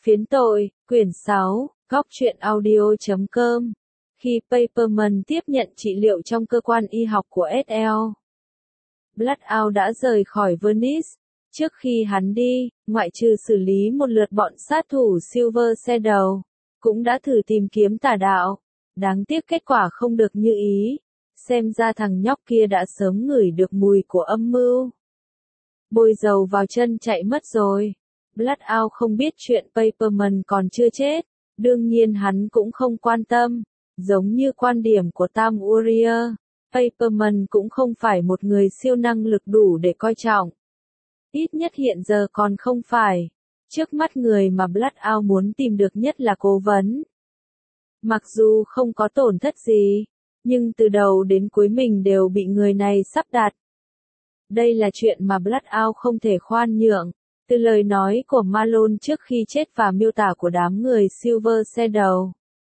Phiến tội, quyển 6, góc truyện audio.com. Khi Paperman tiếp nhận trị liệu trong cơ quan y học của SL, Blackout đã rời khỏi Venice. Trước khi hắn đi, ngoại trừ xử lý một lượt bọn sát thủ Silver Shadow, cũng đã thử tìm kiếm tà đạo. Đáng tiếc kết quả không được như ý. Xem ra thằng nhóc kia đã sớm ngửi được mùi của âm mưu. Bôi dầu vào chân chạy mất rồi. Blackout không biết chuyện Paperman còn chưa chết. Đương nhiên hắn cũng không quan tâm. Giống như quan điểm của Tam Warrior, Paperman cũng không phải một người siêu năng lực đủ để coi trọng. Ít nhất hiện giờ còn không phải. Trước mắt người mà Blackout muốn tìm được nhất là cố vấn. Mặc dù không có tổn thất gì, nhưng từ đầu đến cuối mình đều bị người này sắp đặt. Đây là chuyện mà Blackout không thể khoan nhượng. Từ lời nói của Malone trước khi chết và miêu tả của đám người Silver Shadow,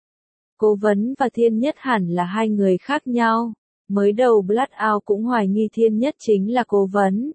cố vấn và Thiên Nhất hẳn là hai người khác nhau. Mới đầu Blackout cũng hoài nghi Thiên Nhất chính là cố vấn.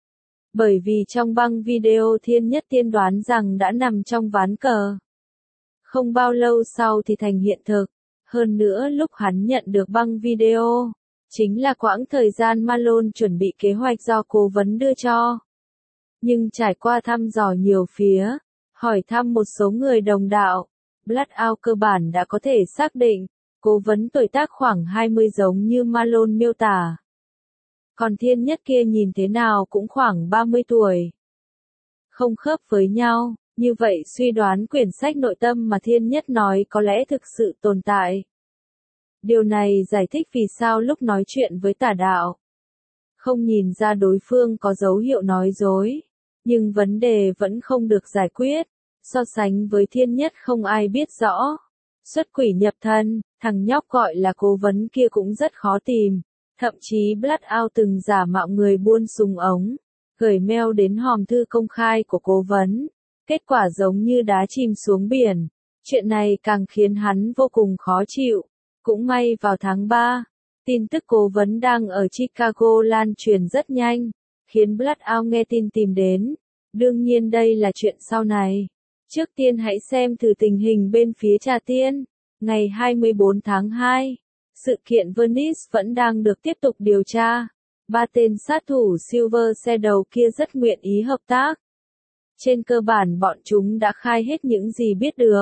Bởi vì trong băng video Thiên Nhất tiên đoán rằng đã nằm trong ván cờ. Không bao lâu sau thì thành hiện thực. Hơn nữa lúc hắn nhận được băng video, chính là quãng thời gian Malone chuẩn bị kế hoạch do cố vấn đưa cho. Nhưng trải qua thăm dò nhiều phía, hỏi thăm một số người đồng đạo, Blackout cơ bản đã có thể xác định, cố vấn tuổi tác khoảng 20 giống như Malone miêu tả. Còn Thiên Nhất kia nhìn thế nào cũng khoảng 30 tuổi. Không khớp với nhau, như vậy suy đoán quyển sách nội tâm mà Thiên Nhất nói có lẽ thực sự tồn tại. Điều này giải thích vì sao lúc nói chuyện với tà đạo, không nhìn ra đối phương có dấu hiệu nói dối. Nhưng vấn đề vẫn không được giải quyết. So sánh với Thiên Nhất không ai biết rõ. Xuất quỷ nhập thân, thằng nhóc gọi là cố vấn kia cũng rất khó tìm. Thậm chí Blackout từng giả mạo người buôn súng ống, gửi mail đến hòm thư công khai của cố vấn. Kết quả giống như đá chìm xuống biển. Chuyện này càng khiến hắn vô cùng khó chịu. Cũng may vào tháng 3, tin tức cố vấn đang ở Chicago lan truyền rất nhanh, khiến Blackout nghe tin tìm đến. Đương nhiên đây là chuyện sau này. Trước tiên hãy xem thử tình hình bên phía Trà Tiên. Ngày 24 tháng 2, sự kiện Venice vẫn đang được tiếp tục điều tra. Ba tên sát thủ Silver Shadow kia rất nguyện ý hợp tác. Trên cơ bản bọn chúng đã khai hết những gì biết được,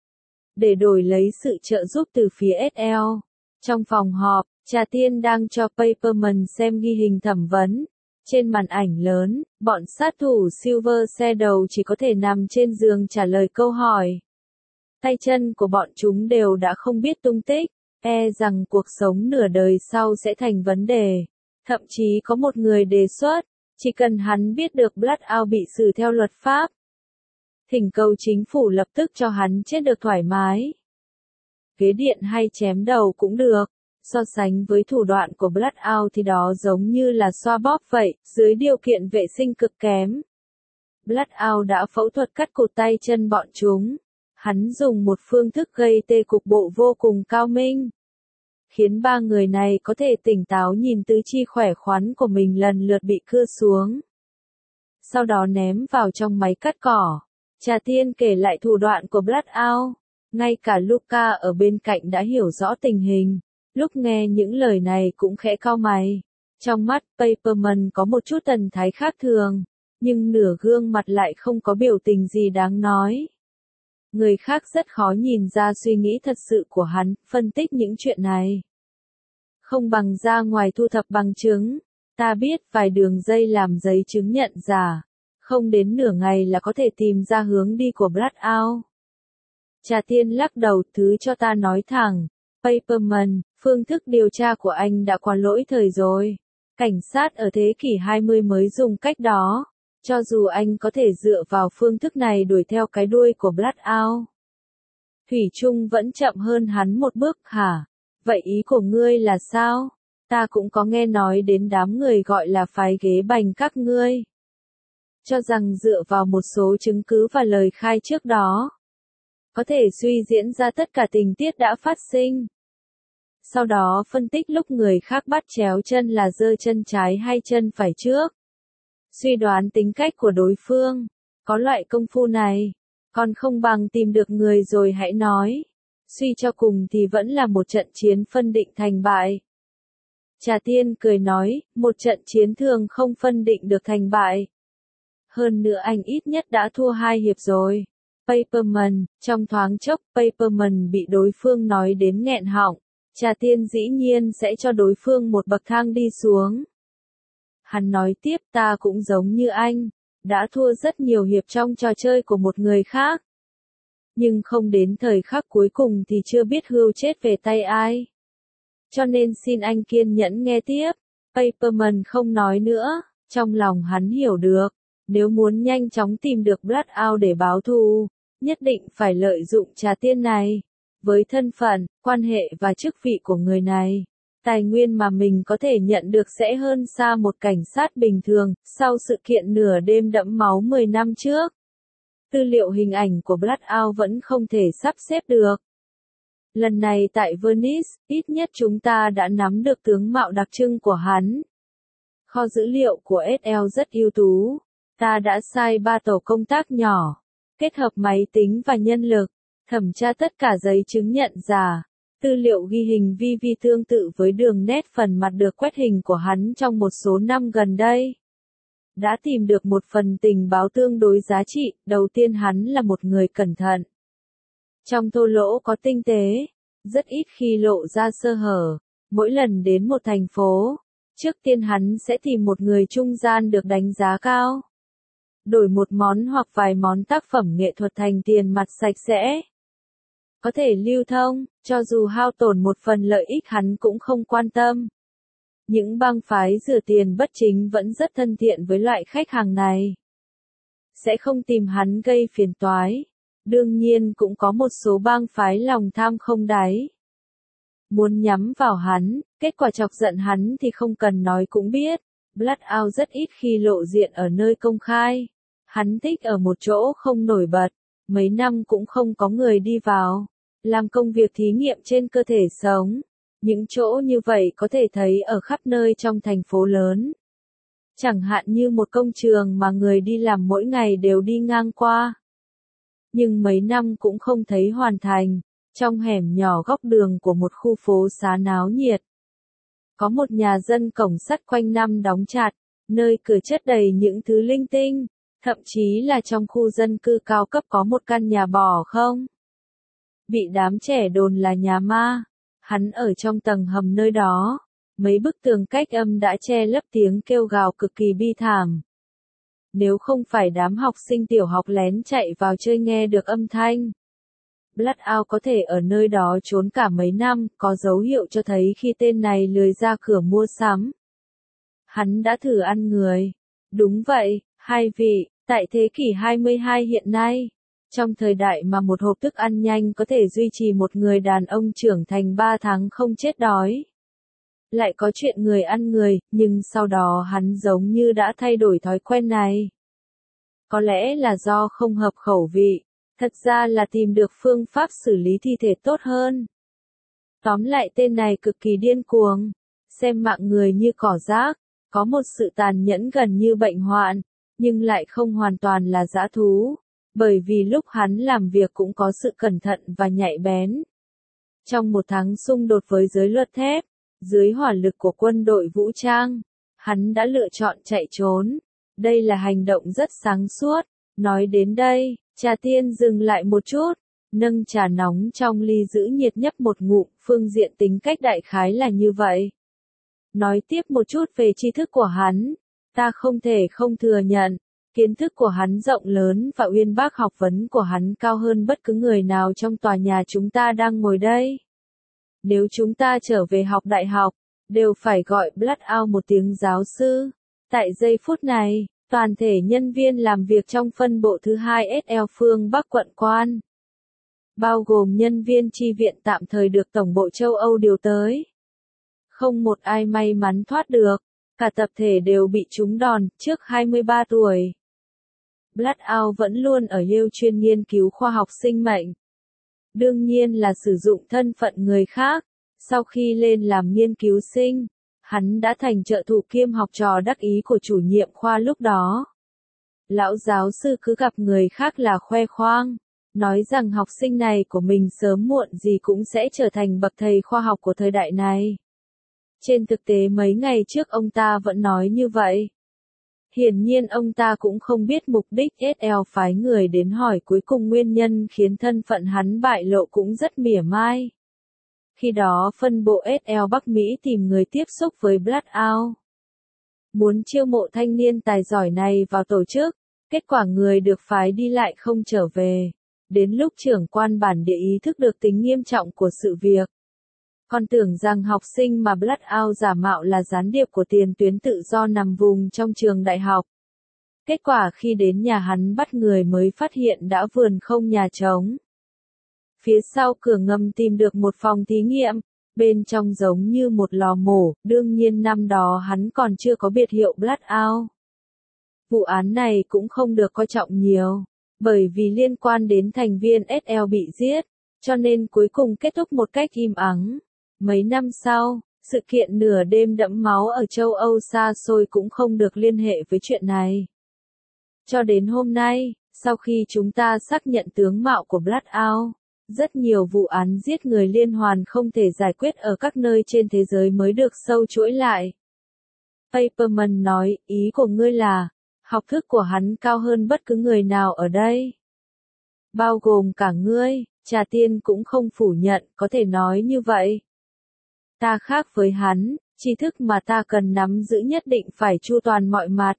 để đổi lấy sự trợ giúp từ phía SL. Trong phòng họp, Trà Tiên đang cho Paperman xem ghi hình thẩm vấn. Trên màn ảnh lớn, bọn sát thủ Silver Shadow chỉ có thể nằm trên giường trả lời câu hỏi. Tay chân của bọn chúng đều đã không biết tung tích, rằng cuộc sống nửa đời sau sẽ thành vấn đề. Thậm chí có một người đề xuất, chỉ cần hắn biết được Blackout bị xử theo luật pháp, thỉnh cầu chính phủ lập tức cho hắn chết được thoải mái. Ghế điện hay chém đầu cũng được. So sánh với thủ đoạn của Blackout thì đó giống như là xoa bóp vậy, dưới điều kiện vệ sinh cực kém. Blackout đã phẫu thuật cắt cụt tay chân bọn chúng. Hắn dùng một phương thức gây tê cục bộ vô cùng cao minh, khiến ba người này có thể tỉnh táo nhìn tứ chi khỏe khoắn của mình lần lượt bị cưa xuống. Sau đó ném vào trong máy cắt cỏ. Trà Tiên kể lại thủ đoạn của Blackout. Ngay cả Luca ở bên cạnh đã hiểu rõ tình hình. Lúc nghe những lời này cũng khẽ cau mày. Trong mắt Paperman có một chút thần thái khác thường, nhưng nửa gương mặt lại không có biểu tình gì đáng nói. Người khác rất khó nhìn ra suy nghĩ thật sự của hắn, phân tích những chuyện này. Không bằng ra ngoài thu thập bằng chứng. Ta biết vài đường dây làm giấy chứng nhận giả. Không đến nửa ngày là có thể tìm ra hướng đi của Blackout. Trà Tiên lắc đầu, thứ cho ta nói thẳng. Paperman, phương thức điều tra của anh đã quá lỗi thời rồi. Cảnh sát ở thế kỷ 20 mới dùng cách đó. Cho dù anh có thể dựa vào phương thức này đuổi theo cái đuôi của Blackout, thủy chung vẫn chậm hơn hắn một bước hả? Vậy ý của ngươi là sao? Ta cũng có nghe nói đến đám người gọi là phái ghế bành các ngươi. Cho rằng dựa vào một số chứng cứ và lời khai trước đó, có thể suy diễn ra tất cả tình tiết đã phát sinh. Sau đó phân tích lúc người khác bắt chéo chân là giơ chân trái hay chân phải trước. Suy đoán tính cách của đối phương. Có loại công phu này. Còn không bằng tìm được người rồi hãy nói. Suy cho cùng thì vẫn là một trận chiến phân định thành bại. Trà Tiên cười nói, một trận chiến thường không phân định được thành bại. Hơn nữa anh ít nhất đã thua 2 hiệp rồi. Paperman, trong thoáng chốc, Paperman bị đối phương nói đến nghẹn họng. Trà Tiên dĩ nhiên sẽ cho đối phương một bậc thang đi xuống. Hắn nói tiếp, ta cũng giống như anh, đã thua rất nhiều hiệp trong trò chơi của một người khác. Nhưng không đến thời khắc cuối cùng thì chưa biết hươu chết về tay ai. Cho nên xin anh kiên nhẫn nghe tiếp. Paperman không nói nữa, trong lòng hắn hiểu được, nếu muốn nhanh chóng tìm được Bloodout để báo thù, nhất định phải lợi dụng Trà Tiên này. Với thân phận, quan hệ và chức vị của người này, tài nguyên mà mình có thể nhận được sẽ hơn xa một cảnh sát bình thường. Sau sự kiện nửa đêm đẫm máu 10 năm trước, tư liệu hình ảnh của Bloodout vẫn không thể sắp xếp được. Lần này tại Venice, ít nhất chúng ta đã nắm được tướng mạo đặc trưng của hắn. Kho dữ liệu của SL rất ưu tú. Ta đã sai 3 tổ công tác nhỏ, kết hợp máy tính và nhân lực, thẩm tra tất cả giấy chứng nhận giả. Tư liệu ghi hình VV tương tự với đường nét phần mặt được quét hình của hắn trong một số năm gần đây. Đã tìm được một phần tình báo tương đối giá trị. Đầu tiên, hắn là một người cẩn thận. Trong thô lỗ có tinh tế, rất ít khi lộ ra sơ hở. Mỗi lần đến một thành phố, trước tiên hắn sẽ tìm một người trung gian được đánh giá cao. Đổi một món hoặc vài món tác phẩm nghệ thuật thành tiền mặt sạch sẽ. Có thể lưu thông, cho dù hao tổn một phần lợi ích hắn cũng không quan tâm. Những bang phái rửa tiền bất chính vẫn rất thân thiện với loại khách hàng này. Sẽ không tìm hắn gây phiền toái. Đương nhiên cũng có một số bang phái lòng tham không đáy. Muốn nhắm vào hắn, kết quả chọc giận hắn thì không cần nói cũng biết. Bloodout rất ít khi lộ diện ở nơi công khai. Hắn thích ở một chỗ không nổi bật. Mấy năm cũng không có người đi vào. Làm công việc thí nghiệm trên cơ thể sống. Những chỗ như vậy có thể thấy ở khắp nơi trong thành phố lớn. Chẳng hạn như một công trường mà người đi làm mỗi ngày đều đi ngang qua. Nhưng mấy năm cũng không thấy hoàn thành. Trong hẻm nhỏ góc đường của một khu phố xá náo nhiệt, có một nhà dân cổng sắt quanh năm đóng chặt, nơi cửa chất đầy những thứ linh tinh. Thậm chí là trong khu dân cư cao cấp có một căn nhà bỏ không. Bị đám trẻ đồn là nhà ma. Hắn ở trong tầng hầm nơi đó. Mấy bức tường cách âm đã che lấp tiếng kêu gào cực kỳ bi thảm. Nếu không phải đám học sinh tiểu học lén chạy vào chơi nghe được âm thanh, Bloodout có thể ở nơi đó trốn cả mấy năm, có dấu hiệu cho thấy khi tên này lười ra cửa mua sắm. Hắn đã thử ăn người. Đúng vậy, hai vị, tại thế kỷ 22 hiện nay, trong thời đại mà một hộp thức ăn nhanh có thể duy trì một người đàn ông trưởng thành 3 tháng không chết đói. Lại có chuyện người ăn người, nhưng sau đó hắn giống như đã thay đổi thói quen này. Có lẽ là do không hợp khẩu vị, thật ra là tìm được phương pháp xử lý thi thể tốt hơn. Tóm lại tên này cực kỳ điên cuồng, xem mạng người như cỏ rác, có một sự tàn nhẫn gần như bệnh hoạn, nhưng lại không hoàn toàn là dã thú, bởi vì lúc hắn làm việc cũng có sự cẩn thận và nhạy bén. Trong một tháng xung đột với giới luật thép, dưới hỏa lực của quân đội vũ trang, hắn đã lựa chọn chạy trốn. Đây là hành động rất sáng suốt. Nói đến đây, Trà Tiên dừng lại một chút, nâng trà nóng trong ly giữ nhiệt nhấp một ngụm, phương diện tính cách đại khái là như vậy. Nói tiếp một chút về tri thức của hắn, ta không thể không thừa nhận, kiến thức của hắn rộng lớn và uyên bác, học vấn của hắn cao hơn bất cứ người nào trong tòa nhà chúng ta đang ngồi đây. Nếu chúng ta trở về học đại học, đều phải gọi Bloodout một tiếng giáo sư. Tại giây phút này, toàn thể nhân viên làm việc trong phân bộ thứ 2 SL phương Bắc quận Quan, bao gồm nhân viên chi viện tạm thời được Tổng bộ châu Âu điều tới. Không một ai may mắn thoát được, cả tập thể đều bị trúng đòn, trước 23 tuổi. Bloodout vẫn luôn ở Yale chuyên nghiên cứu khoa học sinh mệnh. Đương nhiên là sử dụng thân phận người khác. Sau khi lên làm nghiên cứu sinh, hắn đã thành trợ thủ kiêm học trò đắc ý của chủ nhiệm khoa lúc đó. Lão giáo sư cứ gặp người khác là khoe khoang, nói rằng học sinh này của mình sớm muộn gì cũng sẽ trở thành bậc thầy khoa học của thời đại này. Trên thực tế mấy ngày trước ông ta vẫn nói như vậy. Hiển nhiên ông ta cũng không biết mục đích SL phái người đến hỏi cuối cùng nguyên nhân khiến thân phận hắn bại lộ cũng rất mỉa mai. Khi đó phân bộ SL Bắc Mỹ tìm người tiếp xúc với Blackout. Muốn chiêu mộ thanh niên tài giỏi này vào tổ chức, kết quả người được phái đi lại không trở về. Đến lúc trưởng quan bản địa ý thức được tính nghiêm trọng của sự việc. Còn tưởng rằng học sinh mà Blackout giả mạo là gián điệp của tiền tuyến tự do nằm vùng trong trường đại học. Kết quả khi đến nhà hắn bắt người mới phát hiện đã vườn không nhà trống. Phía sau cửa ngầm tìm được một phòng thí nghiệm, bên trong giống như một lò mổ, đương nhiên năm đó hắn còn chưa có biệt hiệu Blackout. Vụ án này cũng không được coi trọng nhiều, bởi vì liên quan đến thành viên SL bị giết, cho nên cuối cùng kết thúc một cách im ắng. Mấy năm sau, sự kiện nửa đêm đẫm máu ở châu Âu xa xôi cũng không được liên hệ với chuyện này. Cho đến hôm nay, sau khi chúng ta xác nhận tướng mạo của Blackout, rất nhiều vụ án giết người liên hoàn không thể giải quyết ở các nơi trên thế giới mới được sâu chuỗi lại. Paperman nói, ý của ngươi là, học thức của hắn cao hơn bất cứ người nào ở đây. Bao gồm cả ngươi, Trà Tiên cũng không phủ nhận, có thể nói như vậy. Ta khác với hắn, tri thức mà ta cần nắm giữ nhất định phải chu toàn mọi mặt.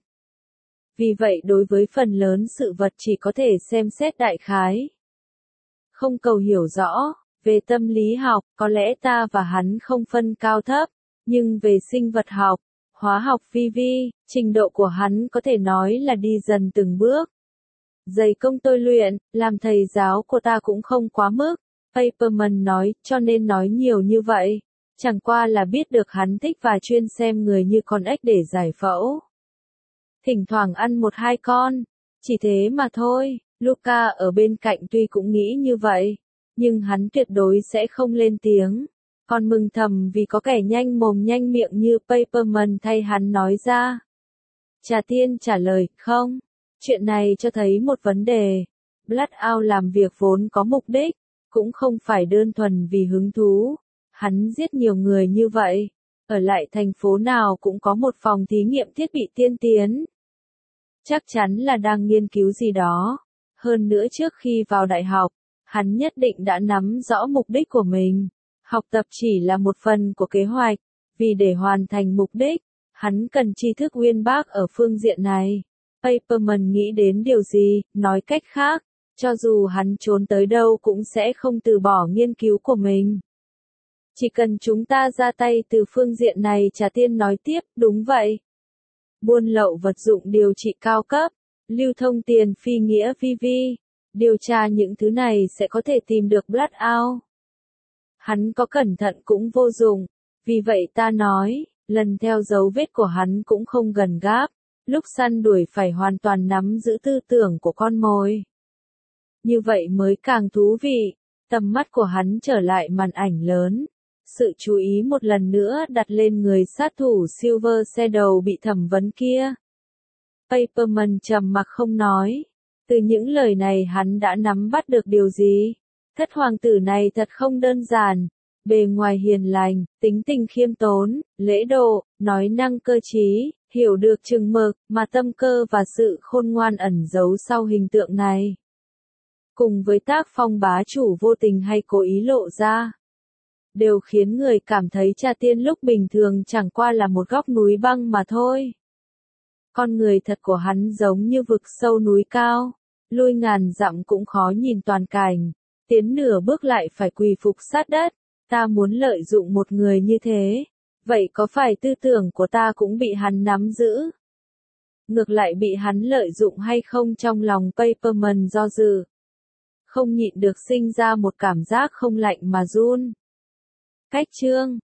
Vì vậy đối với phần lớn sự vật chỉ có thể xem xét đại khái. Không cầu hiểu rõ, về tâm lý học, có lẽ ta và hắn không phân cao thấp, nhưng về sinh vật học, hóa học trình độ của hắn có thể nói là đi dần từng bước. Dày công tôi luyện, làm thầy giáo của ta cũng không quá mức, Paperman nói, cho nên nói nhiều như vậy. Chẳng qua là biết được hắn thích và chuyên xem người như con ếch để giải phẫu. Thỉnh thoảng ăn một hai con, chỉ thế mà thôi. Luca ở bên cạnh tuy cũng nghĩ như vậy, nhưng hắn tuyệt đối sẽ không lên tiếng. Còn mừng thầm vì có kẻ nhanh mồm nhanh miệng như Paperman thay hắn nói ra. Trà Tiên trả lời, không. Chuyện này cho thấy một vấn đề. Blackout làm việc vốn có mục đích, cũng không phải đơn thuần vì hứng thú. Hắn giết nhiều người như vậy, ở lại thành phố nào cũng có một phòng thí nghiệm thiết bị tiên tiến. Chắc chắn là đang nghiên cứu gì đó. Hơn nữa trước khi vào đại học, hắn nhất định đã nắm rõ mục đích của mình. Học tập chỉ là một phần của kế hoạch, vì để hoàn thành mục đích, hắn cần tri thức uyên bác ở phương diện này. Paperman nghĩ đến điều gì, nói cách khác, cho dù hắn trốn tới đâu cũng sẽ không từ bỏ nghiên cứu của mình. Chỉ cần chúng ta ra tay từ phương diện này, Trà Tiên nói tiếp, đúng vậy. Buôn lậu vật dụng điều trị cao cấp, lưu thông tiền phi nghĩa điều tra những thứ này sẽ có thể tìm được Blackout. Hắn có cẩn thận cũng vô dụng, vì vậy ta nói, lần theo dấu vết của hắn cũng không gần gáp, lúc săn đuổi phải hoàn toàn nắm giữ tư tưởng của con mồi. Như vậy mới càng thú vị, tầm mắt của hắn trở lại màn ảnh lớn. Sự chú ý một lần nữa đặt lên người sát thủ Silver Shadow bị thẩm vấn kia. Paperman trầm mặc không nói. Từ những lời này hắn đã nắm bắt được điều gì? Thất hoàng tử này thật không đơn giản. Bề ngoài hiền lành, tính tình khiêm tốn, lễ độ, nói năng cơ trí, hiểu được chừng mực, mà tâm cơ và sự khôn ngoan ẩn giấu sau hình tượng này. Cùng với tác phong bá chủ vô tình hay cố ý lộ ra, đều khiến người cảm thấy Trà Tiên lúc bình thường chẳng qua là một góc núi băng mà thôi. Con người thật của hắn giống như vực sâu núi cao, lui ngàn dặm cũng khó nhìn toàn cảnh, tiến nửa bước lại phải quỳ phục sát đất. Ta muốn lợi dụng một người như thế, vậy có phải tư tưởng của ta cũng bị hắn nắm giữ? Ngược lại bị hắn lợi dụng hay không, trong lòng Paperman do dự. Không nhịn được sinh ra một cảm giác không lạnh mà run. Cách chương